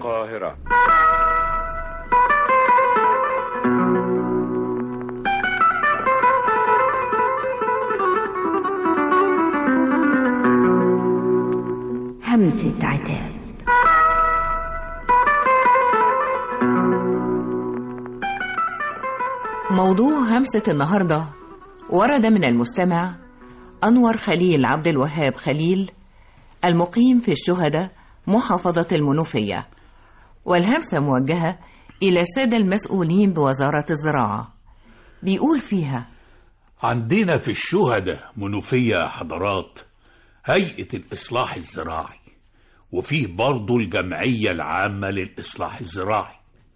القاهرة. همسة عتاب. موضوع همسة النهاردة ورد من المستمع أنور خليل عبد الوهاب خليل، المقيم في الشهداء محافظة المنوفية، والهمسة موجهة إلى السادة المسؤولين بوزارة الزراعة. بيقول فيها: عندنا في الشهداء منوفية حضرات هيئة الإصلاح الزراعي، وفيه برضو الجمعية العامة للإصلاح الزراعي.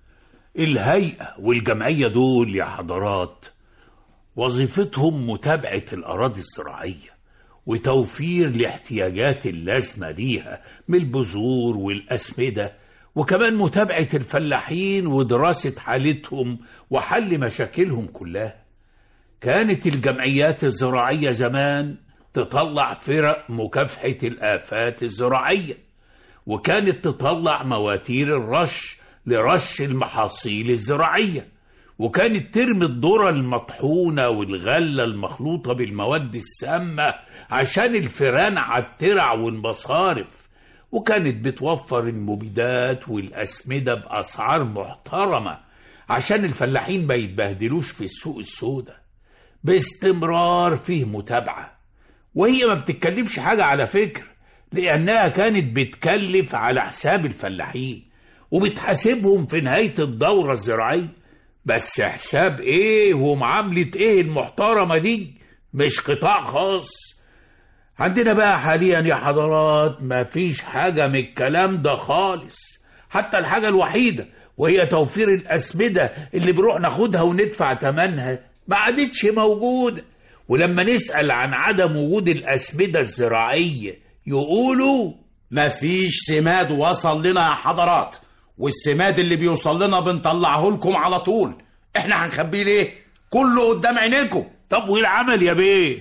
الهيئة والجمعية دول يا حضرات وظيفتهم متابعة الأراضي الزراعية وتوفير الاحتياجات اللازمة ليها من البذور والأسمدة، وكمان متابعة الفلاحين ودراسة حالتهم وحل مشاكلهم كلها. كانت الجمعيات الزراعية زمان تطلع فرق مكافحة الآفات الزراعية، وكانت تطلع مواتير الرش لرش المحاصيل الزراعية، وكانت ترمي الذرة المطحونة والغلة المخلوطة بالمواد السامة عشان الفيران على الترع والمصارف، وكانت بتوفر المبيدات والأسمدة بأسعار محترمة عشان الفلاحين ما يتبهدلوش في السوق السوداء. باستمرار فيه متابعة، وهي ما بتتكلفش حاجة على فكرة، لأنها كانت بتكلف على حساب الفلاحين وبتحاسبهم في نهاية الدورة الزراعية. بس حساب ايه ومعاملة ايه المحترمة دي؟ مش قطاع خاص. عندنا بقى حاليا يا حضرات ما فيش حاجة من الكلام ده خالص، حتى الحاجة الوحيدة وهي توفير الأسمدة اللي بنروح ناخدها وندفع تمنها ما عادتش موجودة. ولما نسأل عن عدم وجود الأسمدة الزراعية يقولوا ما فيش سماد وصل لنا يا حضرات، والسماد اللي بيوصل لنا بنطلعه لكم على طول، احنا هنخبيه ليه؟ كله قدام عينيكم. طب والعمل يا بيه؟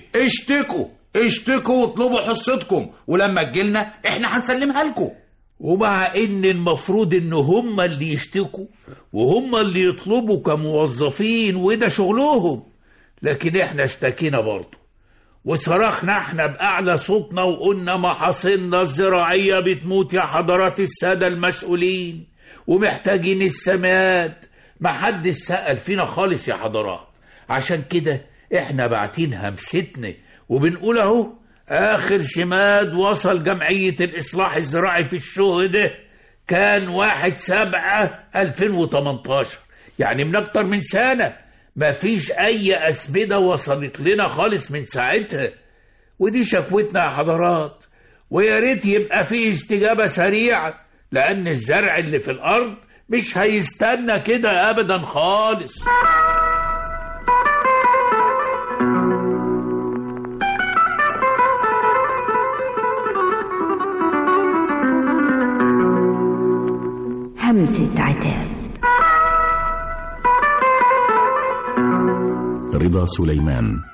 اشتكوا واطلبوا حصتكم، ولما تجيلنا احنا هنسلمها لكم. ومع ان المفروض ان هم اللي يشتكوا وهم اللي يطلبوا كموظفين وده شغلهم، لكن احنا اشتكينا برضه وصرخنا احنا بأعلى صوتنا وقلنا محاصيلنا الزراعية بتموت يا حضرات السادة المسؤولين ومحتاجين السماد. ما حد سأل فينا خالص يا حضرات، عشان كده احنا باعتين همستنا وبنقول اهو آخر سماد وصل جمعية الإصلاح الزراعي في الشهداء كان 1/7/2018، يعني من أكتر من سنة. ما فيش أي أسمدة وصلت لنا خالص من ساعتها، ودي شكوتنا يا حضرات، ويا ريت يبقى فيه استجابة سريعة، لأن الزرع اللي في الأرض مش هيستنى كده أبدا خالص. همسة عتاب. رضا سليمان.